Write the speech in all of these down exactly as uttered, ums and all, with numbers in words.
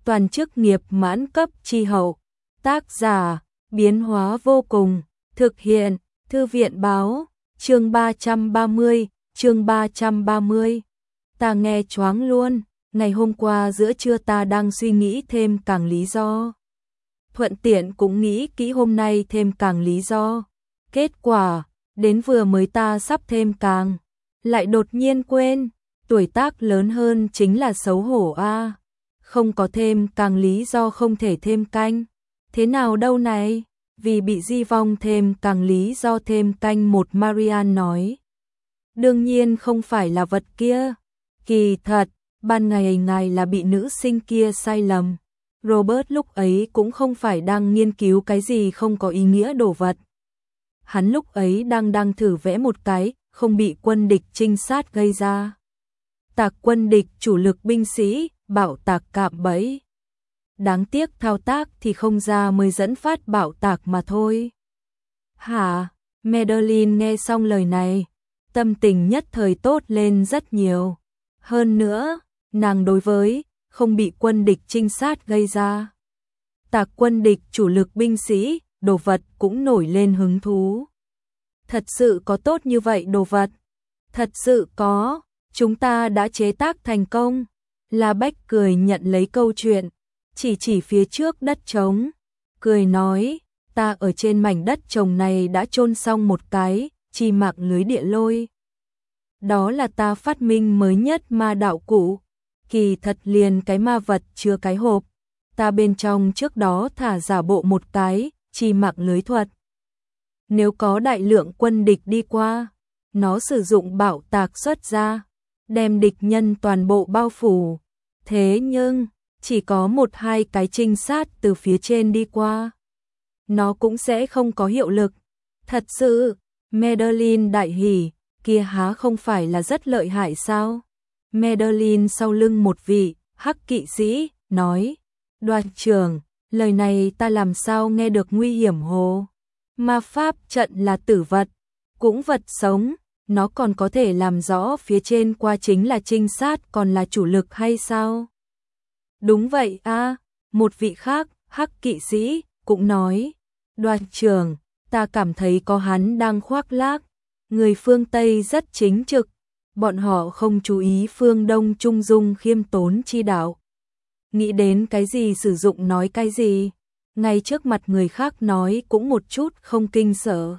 toàn chức nghiệp mãn cấp chi hậu. Tác giả, biến hóa vô cùng, thực hiện, thư viện báo, chương ba trăm ba mươi, chương ba trăm ba mươi. Ta nghe choáng luôn, ngày hôm qua giữa trưa ta đang suy nghĩ thêm càng lý do. Thuận tiện cũng nghĩ kỹ hôm nay thêm càng lý do. Kết quả, đến vừa mới ta sắp thêm càng, lại đột nhiên quên, tuổi tác lớn hơn chính là xấu hổ a. Không có thêm càng lý do không thể thêm canh. Thế nào đâu này? Vì bị di vong thêm càng lý do thêm canh một Marian nói. Đương nhiên không phải là vật kia. Kỳ thật, ban ngày ngài là bị nữ sinh kia sai lầm. Robert lúc ấy cũng không phải đang nghiên cứu cái gì không có ý nghĩa đồ vật. Hắn lúc ấy đang đang thử vẽ một cái, không bị quân địch trinh sát gây ra. Tạc quân địch chủ lực binh sĩ, bạo tạc cạm bẫy. Đáng tiếc thao tác thì không ra mới dẫn phát bạo tạc mà thôi. Hả? Madeline nghe xong lời này, tâm tình nhất thời tốt lên rất nhiều. Hơn nữa, nàng đối với không bị quân địch trinh sát gây ra. Tạc quân địch chủ lực binh sĩ, đồ vật cũng nổi lên hứng thú. Thật sự có tốt như vậy đồ vật? Thật sự có, chúng ta đã chế tác thành công. La Bách cười nhận lấy câu chuyện, chỉ chỉ phía trước đất trống, cười nói, ta ở trên mảnh đất trồng này đã chôn xong một cái, chi mạng lưới địa lôi. Đó là ta phát minh mới nhất ma đạo cụ, kỳ thật liền cái ma vật chứa cái hộp, ta bên trong trước đó thả giả bộ một cái, chi mạng lưới thuật. Nếu có đại lượng quân địch đi qua, nó sử dụng bạo tạc xuất ra, đem địch nhân toàn bộ bao phủ. Thế nhưng, chỉ có một hai cái trinh sát từ phía trên đi qua, nó cũng sẽ không có hiệu lực. Thật sự, Madeline đại hỉ, kia há không phải là rất lợi hại sao? Madeline sau lưng một vị, hắc kỵ sĩ, nói, đoàn trưởng, lời này ta làm sao nghe được nguy hiểm hồ. Ma pháp trận là tử vật, cũng vật sống, nó còn có thể làm rõ phía trên qua chính là trinh sát còn là chủ lực hay sao? Đúng vậy a, à, một vị khác, hắc kỵ sĩ, cũng nói, đoàn trưởng, ta cảm thấy có hắn đang khoác lác, người phương Tây rất chính trực, bọn họ không chú ý phương Đông trung dung khiêm tốn chi đạo. Nghĩ đến cái gì sử dụng nói cái gì, ngay trước mặt người khác nói cũng một chút không kinh sợ.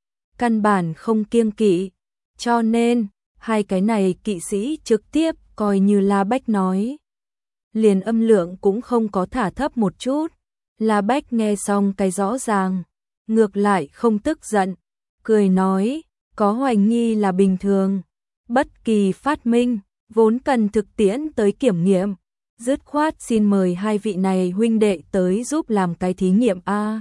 Căn bản không kiêng kỵ, cho nên, hai cái này kỵ sĩ trực tiếp coi như La Bách nói. Liền âm lượng cũng không có thả thấp một chút. La Bách nghe xong cái rõ ràng, ngược lại không tức giận, cười nói, có hoài nghi là bình thường. Bất kỳ phát minh, vốn cần thực tiễn tới kiểm nghiệm. Dứt khoát xin mời hai vị này huynh đệ tới giúp làm cái thí nghiệm a.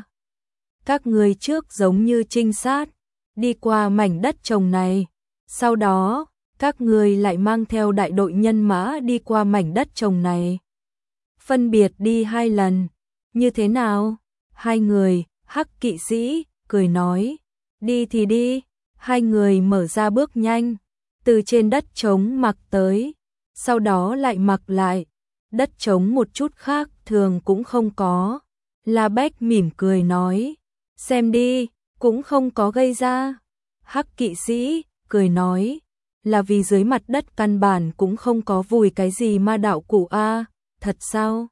Các người trước giống như trinh sát, đi qua mảnh đất trồng này. Sau đó, các người lại mang theo đại đội nhân mã đi qua mảnh đất trồng này. Phân biệt đi hai lần. Như thế nào? Hai người, hắc kỵ sĩ, cười nói. Đi thì đi. Hai người mở ra bước nhanh. Từ trên đất trống mặc tới. Sau đó lại mặc lại. Đất trống một chút khác thường cũng không có. La Bách mỉm cười nói. Xem đi, cũng không có gây ra. Hắc kỵ sĩ, cười nói. Là vì dưới mặt đất căn bản cũng không có vùi cái gì ma đạo cụ a. Thật sao?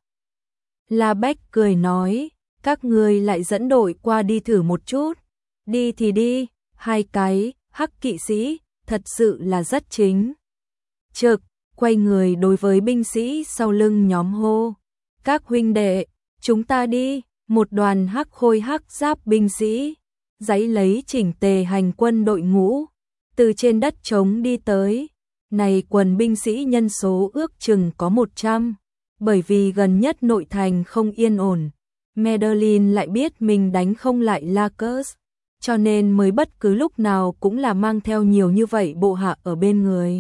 La Bách cười nói, các người lại dẫn đội qua đi thử một chút. Đi thì đi, hai cái, hắc kỵ sĩ, thật sự là rất chính trực, quay người đối với binh sĩ sau lưng nhóm hô. Các huynh đệ, chúng ta đi, một đoàn hắc khôi hắc giáp binh sĩ, giãy lấy chỉnh tề hành quân đội ngũ, từ trên đất trống đi tới. Này quần binh sĩ nhân số ước chừng có một trăm. Bởi vì gần nhất nội thành không yên ổn, Madeline lại biết mình đánh không lại Lacus, cho nên mới bất cứ lúc nào cũng là mang theo nhiều như vậy bộ hạ ở bên người.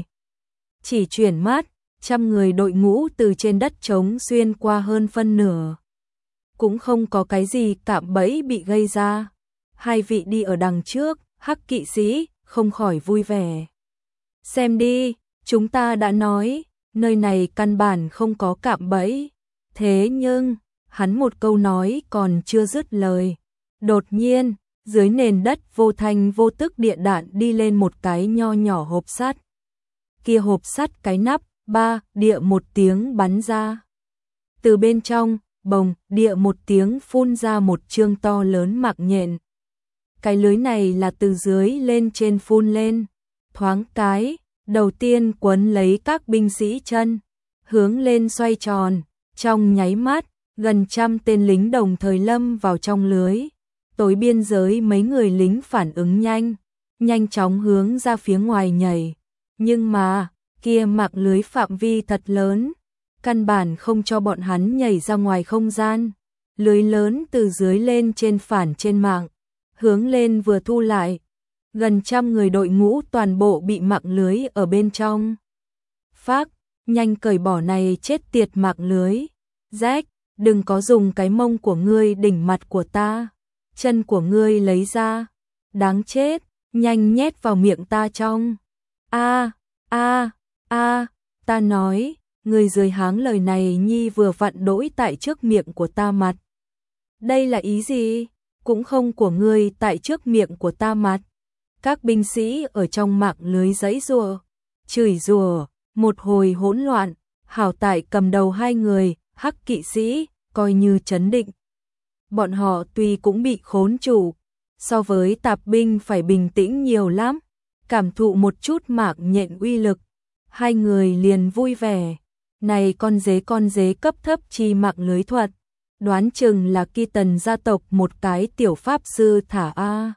Chỉ chuyển mắt, trăm người đội ngũ từ trên đất trống xuyên qua hơn phân nửa. Cũng không có cái gì cạm bẫy bị gây ra. Hai vị đi ở đằng trước, hắc kỵ sĩ, không khỏi vui vẻ. Xem đi, chúng ta đã nói, nơi này căn bản không có cạm bẫy. Thế nhưng, hắn một câu nói còn chưa dứt lời. Đột nhiên, dưới nền đất vô thanh vô tức địa đạn đi lên một cái nho nhỏ hộp sắt. Kia hộp sắt cái nắp, ba, địa một tiếng bắn ra. Từ bên trong, bồng, địa một tiếng phun ra một chương to lớn mạng nhện. Cái lưới này là từ dưới lên trên phun lên. Thoáng cái, đầu tiên quấn lấy các binh sĩ chân, hướng lên xoay tròn. Trong nháy mắt, gần trăm tên lính đồng thời lâm vào trong lưới. Tối biên giới mấy người lính phản ứng nhanh, nhanh chóng hướng ra phía ngoài nhảy. Nhưng mà, kia mạng lưới phạm vi thật lớn, căn bản không cho bọn hắn nhảy ra ngoài không gian. Lưới lớn từ dưới lên trên phản trên mạng, hướng lên vừa thu lại. Gần trăm người đội ngũ toàn bộ bị mạng lưới ở bên trong. Phác, nhanh cởi bỏ này chết tiệt mạng lưới. Jack, đừng có dùng cái mông của ngươi đỉnh mặt của ta. Chân của ngươi lấy ra. Đáng chết, nhanh nhét vào miệng ta trong. A, a, a, ta nói, người dưới háng lời này nhi vừa vặn đỗi tại trước miệng của ta mặt. Đây là ý gì? Cũng không của ngươi tại trước miệng của ta mặt. Các binh sĩ ở trong mạng lưới giãy giụa, chửi rủa, một hồi hỗn loạn, hảo tại cầm đầu hai người, Hắc kỵ sĩ, coi như trấn định. Bọn họ tuy cũng bị khốn chủ, so với tạp binh phải bình tĩnh nhiều lắm, cảm thụ một chút mạng nhện uy lực, hai người liền vui vẻ. Này con dế con dế cấp thấp chi mạng lưới thuật, đoán chừng là Kỳ Tần gia tộc một cái tiểu pháp sư thả a.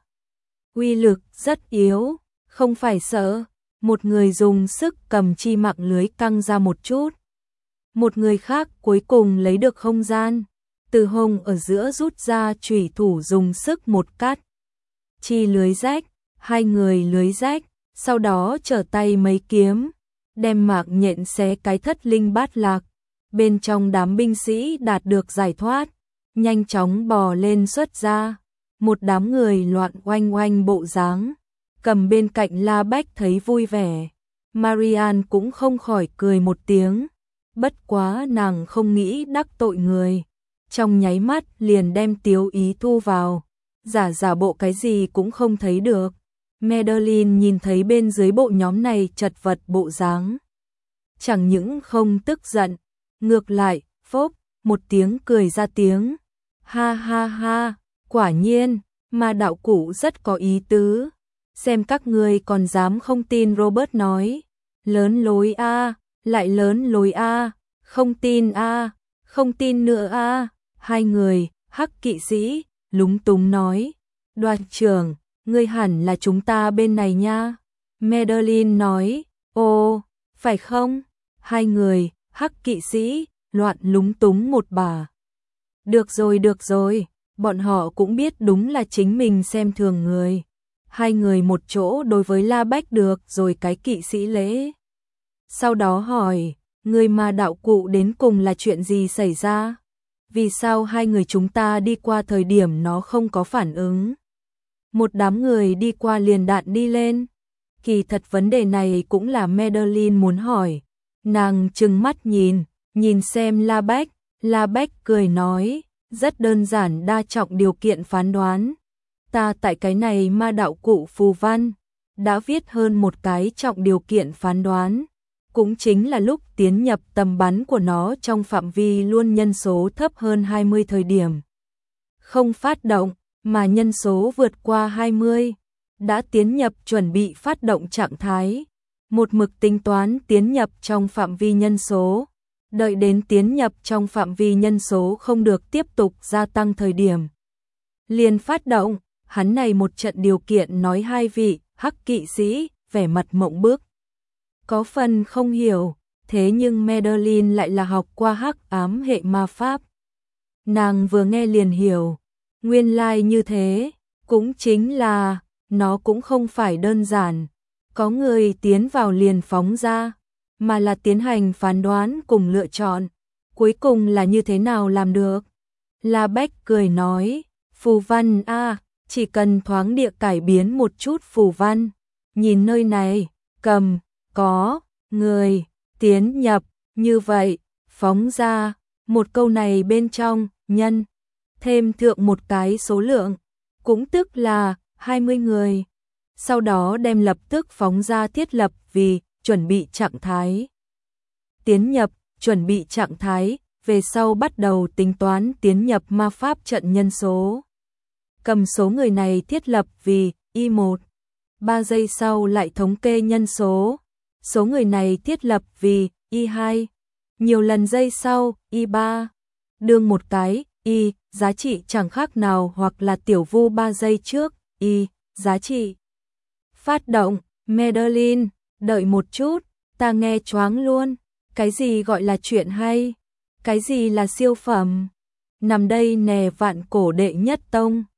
Uy lực rất yếu, không phải sợ, một người dùng sức cầm chi mạng lưới căng ra một chút. Một người khác cuối cùng lấy được không gian, từ hông ở giữa rút ra chủy thủ dùng sức một cắt. Chi lưới rách, hai người lưới rách, sau đó trở tay mấy kiếm, đem mạng nhện xé cái thất linh bát lạc. Bên trong đám binh sĩ đạt được giải thoát, nhanh chóng bò lên xuất ra. Một đám người loạn oanh oanh bộ dáng, cầm bên cạnh La Bách thấy vui vẻ. Marian cũng không khỏi cười một tiếng, bất quá nàng không nghĩ đắc tội người. Trong nháy mắt liền đem Tiếu Ý thu vào, giả giả bộ cái gì cũng không thấy được. Madeline nhìn thấy bên dưới bộ nhóm này chật vật bộ dáng, chẳng những không tức giận, ngược lại, phốc, một tiếng cười ra tiếng. Ha ha ha, quả nhiên, mà đạo cụ rất có ý tứ. Xem các ngươi còn dám không tin Robert nói. Lớn lối a, lại lớn lối a, không tin a, không tin nữa a. Hai người, Hắc kỵ sĩ, lúng túng nói. Đoàn trưởng, ngươi hẳn là chúng ta bên này nha. Madeline nói, ồ, phải không? Hai người, Hắc kỵ sĩ, loạn lúng túng một bà. Được rồi được rồi, bọn họ cũng biết đúng là chính mình xem thường người. Hai người một chỗ đối với La Bách được rồi cái kỵ sĩ lễ. Sau đó hỏi, người mà đạo cụ đến cùng là chuyện gì xảy ra? Vì sao hai người chúng ta đi qua thời điểm nó không có phản ứng? Một đám người đi qua liền đạn đi lên. Kỳ thật vấn đề này cũng là Madeline muốn hỏi. Nàng trừng mắt nhìn, nhìn xem La Bách. La Bách cười nói, rất đơn giản đa trọng điều kiện phán đoán. Ta tại cái này ma đạo cụ phù văn, đã viết hơn một cái trọng điều kiện phán đoán. Cũng chính là lúc tiến nhập tầm bắn của nó trong phạm vi luôn nhân số thấp hơn hai mươi thời điểm. Không phát động, mà nhân số vượt qua hai mươi, đã tiến nhập chuẩn bị phát động trạng thái. Một mực tính toán tiến nhập trong phạm vi nhân số. Đợi đến tiến nhập trong phạm vi nhân số không được tiếp tục gia tăng thời điểm. Liền phát động, hắn này một trận điều kiện nói hai vị, Hắc kỵ sĩ, vẻ mặt mộng bức. Có phần không hiểu, thế nhưng Madeline lại là học qua hắc ám hệ ma pháp. Nàng vừa nghe liền hiểu, nguyên lai like như thế, cũng chính là, nó cũng không phải đơn giản, có người tiến vào liền phóng ra, mà là tiến hành phán đoán cùng lựa chọn, cuối cùng là như thế nào làm được. La Bách cười nói, phù văn a, chỉ cần thoáng địa cải biến một chút phù văn, nhìn nơi này, cầm, có, người, tiến nhập, như vậy, phóng ra, Một câu này bên trong, nhân, thêm thượng một cái số lượng, cũng tức là hai mươi người. Sau đó đem lập tức phóng ra thiết lập vì chuẩn bị trạng thái. Tiến nhập, chuẩn bị trạng thái, về sau bắt đầu tính toán tiến nhập ma pháp trận nhân số. Cầm số người này thiết lập vì i một. ba giây sau lại thống kê nhân số. Số người này thiết lập vì i hai. Nhiều lần giây sau, i ba. Đương một cái, y, giá trị chẳng khác nào hoặc là tiểu vu ba giây trước, y, giá trị. Phát động, Madeline, đợi một chút, ta nghe choáng luôn. Cái gì gọi là chuyện hay? Cái gì là siêu phẩm? Nằm đây nè vạn cổ đệ nhất tông.